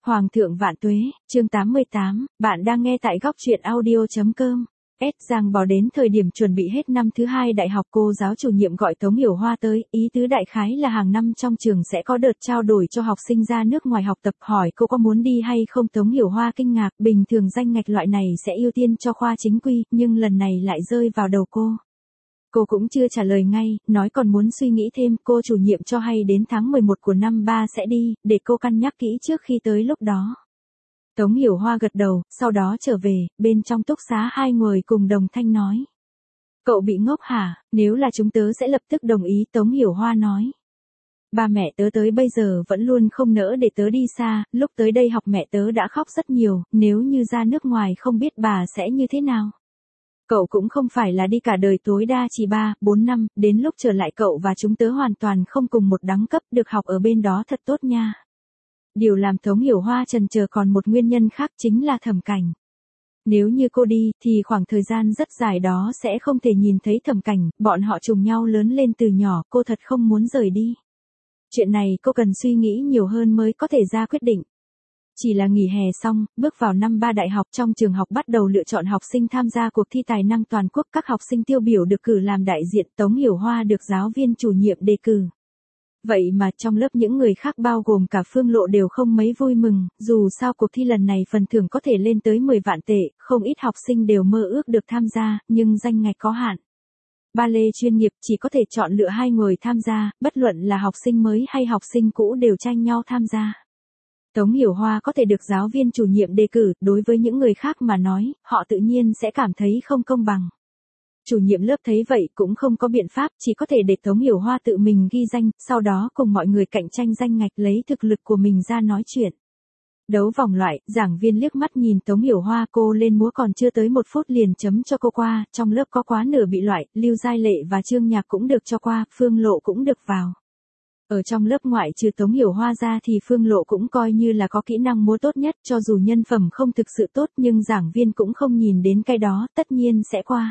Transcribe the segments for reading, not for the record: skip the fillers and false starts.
Hoàng thượng vạn tuế, chương 88, bạn đang nghe tại góc truyện audio.com. Giang Bò đến thời điểm chuẩn bị hết năm thứ hai đại học, cô giáo chủ nhiệm gọi Tống Hiểu Hoa tới, ý tứ đại khái là hàng năm trong trường sẽ có đợt trao đổi cho học sinh ra nước ngoài học tập, hỏi cô có muốn đi hay không. Tống Hiểu Hoa kinh ngạc, bình thường danh ngạch loại này sẽ ưu tiên cho khoa chính quy, nhưng lần này lại rơi vào đầu cô. Cô cũng chưa trả lời ngay, nói còn muốn suy nghĩ thêm. Cô chủ nhiệm cho hay đến tháng 11 của năm 3 sẽ đi, để cô cân nhắc kỹ trước khi tới lúc đó. Tống Hiểu Hoa gật đầu, sau đó trở về, bên trong túc xá hai người cùng đồng thanh nói. Cậu bị ngốc hả, nếu là chúng tớ sẽ lập tức đồng ý. Tống Hiểu Hoa nói. Ba mẹ tớ tới bây giờ vẫn luôn không nỡ để tớ đi xa, lúc tới đây học mẹ tớ đã khóc rất nhiều, nếu như ra nước ngoài không biết bà sẽ như thế nào. Cậu cũng không phải là đi cả đời, tối đa chỉ 3-4 năm, đến lúc trở lại cậu và chúng tớ hoàn toàn không cùng một đẳng cấp, được học ở bên đó thật tốt nha. Điều làm Tống Hiểu Hoa chần chờ còn một nguyên nhân khác, chính là Thẩm Cảnh. Nếu như cô đi, thì khoảng thời gian rất dài đó sẽ không thể nhìn thấy Thẩm Cảnh, bọn họ trùng nhau lớn lên từ nhỏ, cô thật không muốn rời đi. Chuyện này cô cần suy nghĩ nhiều hơn mới có thể ra quyết định. Chỉ là nghỉ hè xong, bước vào năm 3 đại học, trong trường học bắt đầu lựa chọn học sinh tham gia cuộc thi tài năng toàn quốc, các học sinh tiêu biểu được cử làm đại diện, Tống Hiểu Hoa được giáo viên chủ nhiệm đề cử. Vậy mà trong lớp những người khác bao gồm cả Phương Lộ đều không mấy vui mừng, dù sao cuộc thi lần này phần thưởng có thể lên tới 10 vạn tệ, không ít học sinh đều mơ ước được tham gia, nhưng danh ngạch có hạn. Ba lê chuyên nghiệp chỉ có thể chọn lựa 2 người tham gia, bất luận là học sinh mới hay học sinh cũ đều tranh nhau tham gia. Tống Hiểu Hoa có thể được giáo viên chủ nhiệm đề cử, đối với những người khác mà nói, họ tự nhiên sẽ cảm thấy không công bằng. Chủ nhiệm lớp thấy vậy cũng không có biện pháp, chỉ có thể để Tống Hiểu Hoa tự mình ghi danh, sau đó cùng mọi người cạnh tranh danh ngạch, lấy thực lực của mình ra nói chuyện. Đấu vòng loại, giảng viên liếc mắt nhìn Tống Hiểu Hoa, cô lên múa còn chưa tới 1 phút liền chấm cho cô qua, trong lớp có quá nửa bị loại, Lưu Giai Lệ và Trương Nhạc cũng được cho qua, Phương Lộ cũng được vào. Ở trong lớp ngoại trừ Tống Hiểu Hoa ra thì Phương Lộ cũng coi như là có kỹ năng múa tốt nhất, cho dù nhân phẩm không thực sự tốt nhưng giảng viên cũng không nhìn đến cái đó, tất nhiên sẽ qua.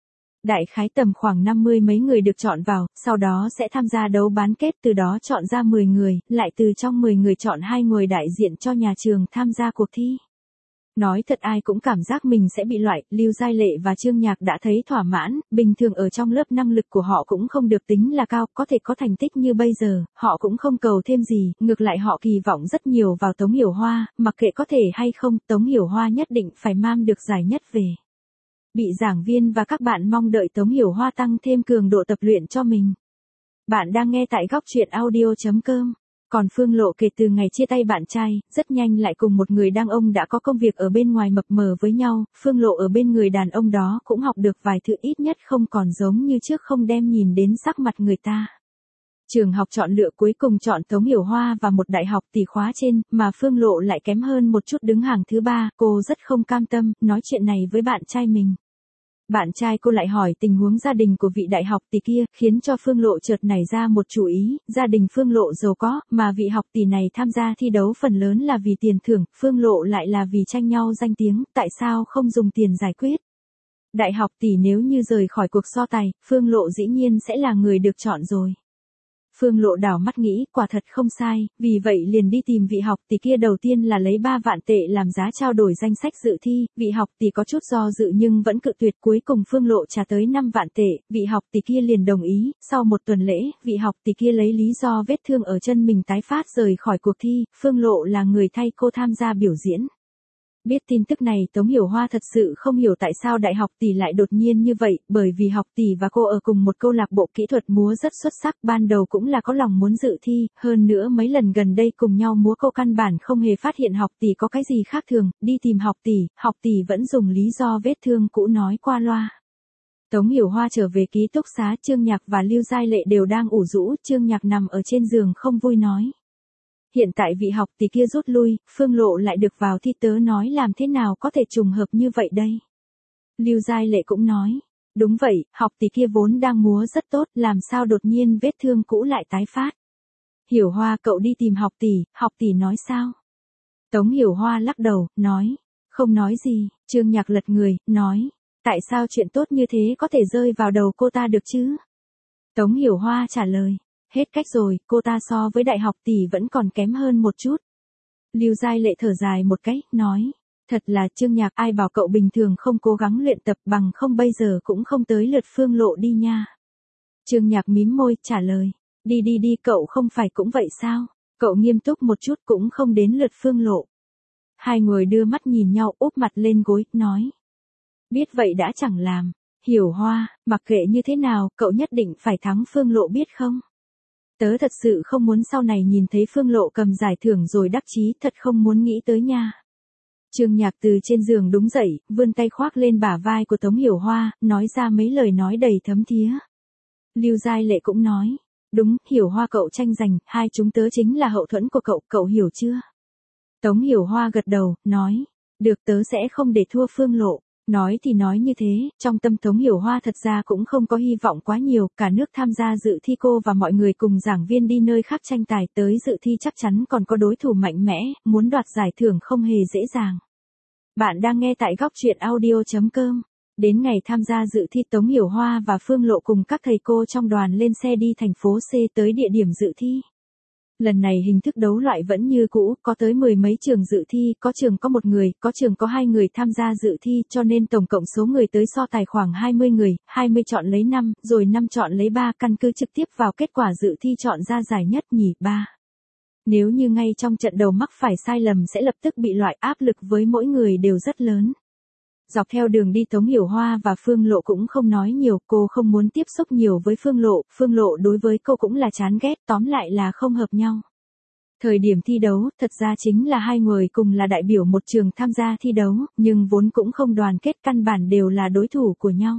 Đại khái tầm khoảng 50 mấy người được chọn vào, sau đó sẽ tham gia đấu bán kết, từ đó chọn ra 10 người, lại từ trong 10 người chọn 2 người đại diện cho nhà trường tham gia cuộc thi. Nói thật ai cũng cảm giác mình sẽ bị loại, Lưu Giai Lệ và Trương Nhạc đã thấy thỏa mãn, bình thường ở trong lớp năng lực của họ cũng không được tính là cao, có thể có thành tích như bây giờ, họ cũng không cầu thêm gì, ngược lại họ kỳ vọng rất nhiều vào Tống Hiểu Hoa, mặc kệ có thể hay không, Tống Hiểu Hoa nhất định phải mang được giải nhất về. Bị giảng viên và các bạn mong đợi Tống Hiểu Hoa tăng thêm cường độ tập luyện cho mình. Bạn đang nghe tại góc truyện audio.com. Còn Phương Lộ kể từ ngày chia tay bạn trai, rất nhanh lại cùng một người đàn ông đã có công việc ở bên ngoài mập mờ với nhau, Phương Lộ ở bên người đàn ông đó cũng học được vài thứ, ít nhất không còn giống như trước không đem nhìn đến sắc mặt người ta. Trường học chọn lựa cuối cùng chọn Tống Hiểu Hoa và một đại học tỷ khóa trên, mà Phương Lộ lại kém hơn một chút đứng hàng thứ 3, cô rất không cam tâm, nói chuyện này với bạn trai mình. Bạn trai cô lại hỏi tình huống gia đình của vị đại học tỷ kia, khiến cho Phương Lộ chợt nảy ra một chủ ý, gia đình Phương Lộ giàu có, mà vị học tỷ này tham gia thi đấu phần lớn là vì tiền thưởng, Phương Lộ lại là vì tranh nhau danh tiếng, tại sao không dùng tiền giải quyết? Đại học tỷ nếu như rời khỏi cuộc so tài, Phương Lộ dĩ nhiên sẽ là người được chọn rồi. Phương Lộ đảo mắt nghĩ, quả thật không sai, vì vậy liền đi tìm vị học tỷ kia, đầu tiên là lấy 3 vạn tệ làm giá trao đổi danh sách dự thi, vị học tỷ có chút do dự nhưng vẫn cự tuyệt, cuối cùng Phương Lộ trả tới 5 vạn tệ, vị học tỷ kia liền đồng ý, sau 1 tuần lễ, vị học tỷ kia lấy lý do vết thương ở chân mình tái phát rời khỏi cuộc thi, Phương Lộ là người thay cô tham gia biểu diễn. Biết tin tức này Tống Hiểu Hoa thật sự không hiểu tại sao đại học tỷ lại đột nhiên như vậy, bởi vì học tỷ và cô ở cùng một câu lạc bộ kỹ thuật múa rất xuất sắc, ban đầu cũng là có lòng muốn dự thi, hơn nữa mấy lần gần đây cùng nhau múa cô căn bản không hề phát hiện học tỷ có cái gì khác thường, đi tìm học tỷ vẫn dùng lý do vết thương cũ nói qua loa. Tống Hiểu Hoa trở về ký túc xá, Trương Nhạc và Lưu Giai Lệ đều đang ủ rũ, Trương Nhạc nằm ở trên giường không vui nói. Hiện tại vị học tỷ kia rút lui, Phương Lộ lại được vào thi, tớ nói làm thế nào có thể trùng hợp như vậy đây? Lưu Giai Lệ cũng nói, đúng vậy, học tỷ kia vốn đang múa rất tốt, làm sao đột nhiên vết thương cũ lại tái phát? Hiểu Hoa cậu đi tìm học tỷ nói sao? Tống Hiểu Hoa lắc đầu, nói, không nói gì, Trương Nhạc lật người, nói, tại sao chuyện tốt như thế có thể rơi vào đầu cô ta được chứ? Tống Hiểu Hoa trả lời. Hết cách rồi, cô ta so với đại học tỷ vẫn còn kém hơn một chút. Lưu Giai Lệ thở dài một cái, nói. Thật là Trương Nhạc, ai bảo cậu bình thường không cố gắng luyện tập, bằng không bây giờ cũng không tới lượt Phương Lộ đi nha. Trương Nhạc mím môi, trả lời. Đi, cậu không phải cũng vậy sao? Cậu nghiêm túc một chút cũng không đến lượt Phương Lộ. Hai người đưa mắt nhìn nhau, úp mặt lên gối, nói. Biết vậy đã chẳng làm. Hiểu Hoa, mặc kệ như thế nào, cậu nhất định phải thắng Phương Lộ biết không? Tớ thật sự không muốn sau này nhìn thấy Phương Lộ cầm giải thưởng rồi đắc chí, thật không muốn nghĩ tới nha. Trương Nhạc từ trên giường đúng dậy, vươn tay khoác lên bả vai của Tống Hiểu Hoa, nói ra mấy lời nói đầy thấm thía. Lưu Giai Lệ cũng nói. Đúng, Hiểu Hoa cậu tranh giành, hai chúng tớ chính là hậu thuẫn của cậu hiểu chưa? Tống Hiểu Hoa gật đầu, nói. Được, tớ sẽ không để thua Phương Lộ. Nói thì nói như thế, trong tâm Tống Hiểu Hoa thật ra cũng không có hy vọng quá nhiều, cả nước tham gia dự thi, cô và mọi người cùng giảng viên đi nơi khác tranh tài, tới dự thi chắc chắn còn có đối thủ mạnh mẽ, muốn đoạt giải thưởng không hề dễ dàng. Bạn đang nghe tại góc truyện audio.com. Đến ngày tham gia dự thi, Tống Hiểu Hoa và Phương Lộ cùng các thầy cô trong đoàn lên xe đi thành phố C tới địa điểm dự thi. Lần này hình thức đấu loại vẫn như cũ, có tới 10 mấy trường dự thi, có trường có 1 người, có trường có 2 người tham gia dự thi, cho nên tổng cộng số người tới so tài khoảng 20 người, 20 chọn lấy 5, rồi 5 chọn lấy 3, căn cứ trực tiếp vào kết quả dự thi chọn ra giải nhất nhì 3. Nếu như ngay trong trận đầu mắc phải sai lầm sẽ lập tức bị loại, áp lực với mỗi người đều rất lớn. Dọc theo đường đi Tống Hiểu Hoa và Phương Lộ cũng không nói nhiều, cô không muốn tiếp xúc nhiều với Phương Lộ đối với cô cũng là chán ghét, tóm lại là không hợp nhau. Thời điểm thi đấu, thật ra chính là hai người cùng là đại biểu một trường tham gia thi đấu, nhưng vốn cũng không đoàn kết, căn bản đều là đối thủ của nhau.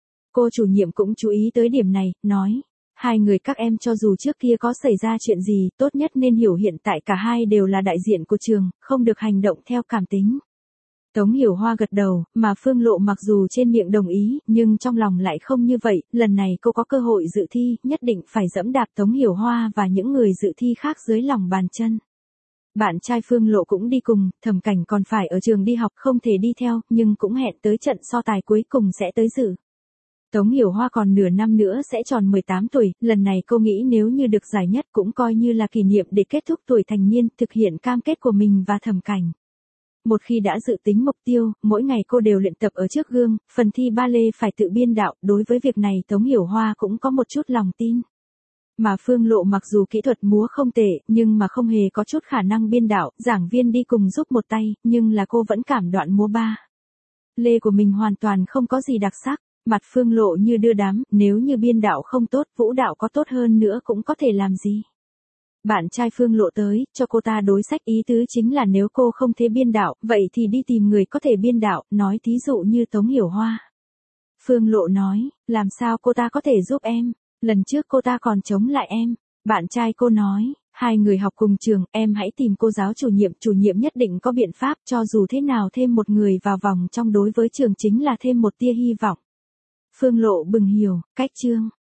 Cô chủ nhiệm cũng chú ý tới điểm này, nói. Hai người các em cho dù trước kia có xảy ra chuyện gì, tốt nhất nên hiểu hiện tại cả hai đều là đại diện của trường, không được hành động theo cảm tính. Tống Hiểu Hoa gật đầu, mà Phương Lộ mặc dù trên miệng đồng ý, nhưng trong lòng lại không như vậy, lần này cô có cơ hội dự thi, nhất định phải dẫm đạp Tống Hiểu Hoa và những người dự thi khác dưới lòng bàn chân. Bạn trai Phương Lộ cũng đi cùng, Thẩm Cảnh còn phải ở trường đi học không thể đi theo, nhưng cũng hẹn tới trận so tài cuối cùng sẽ tới dự. Tống Hiểu Hoa còn nửa năm nữa sẽ tròn 18 tuổi, lần này cô nghĩ nếu như được giải nhất cũng coi như là kỷ niệm để kết thúc tuổi thành niên, thực hiện cam kết của mình và Thẩm Cảnh. Một khi đã dự tính mục tiêu, mỗi ngày cô đều luyện tập ở trước gương, phần thi ba lê phải tự biên đạo, đối với việc này Tống Hiểu Hoa cũng có một chút lòng tin. Mà Phương Lộ mặc dù kỹ thuật múa không tệ, nhưng mà không hề có chút khả năng biên đạo, giảng viên đi cùng giúp một tay, nhưng là cô vẫn cảm đoạn múa ba lê của mình hoàn toàn không có gì đặc sắc, mặt Phương Lộ như đưa đám, nếu như biên đạo không tốt, vũ đạo có tốt hơn nữa cũng có thể làm gì. Bạn trai Phương Lộ tới, cho cô ta đối sách, ý tứ chính là nếu cô không thể biên đạo, vậy thì đi tìm người có thể biên đạo, nói thí dụ như Tống Hiểu Hoa. Phương Lộ nói, làm sao cô ta có thể giúp em, lần trước cô ta còn chống lại em. Bạn trai cô nói, hai người học cùng trường, em hãy tìm cô giáo chủ nhiệm nhất định có biện pháp, cho dù thế nào thêm một người vào vòng trong đối với trường chính là thêm một tia hy vọng. Phương Lộ bừng hiểu, cách Trương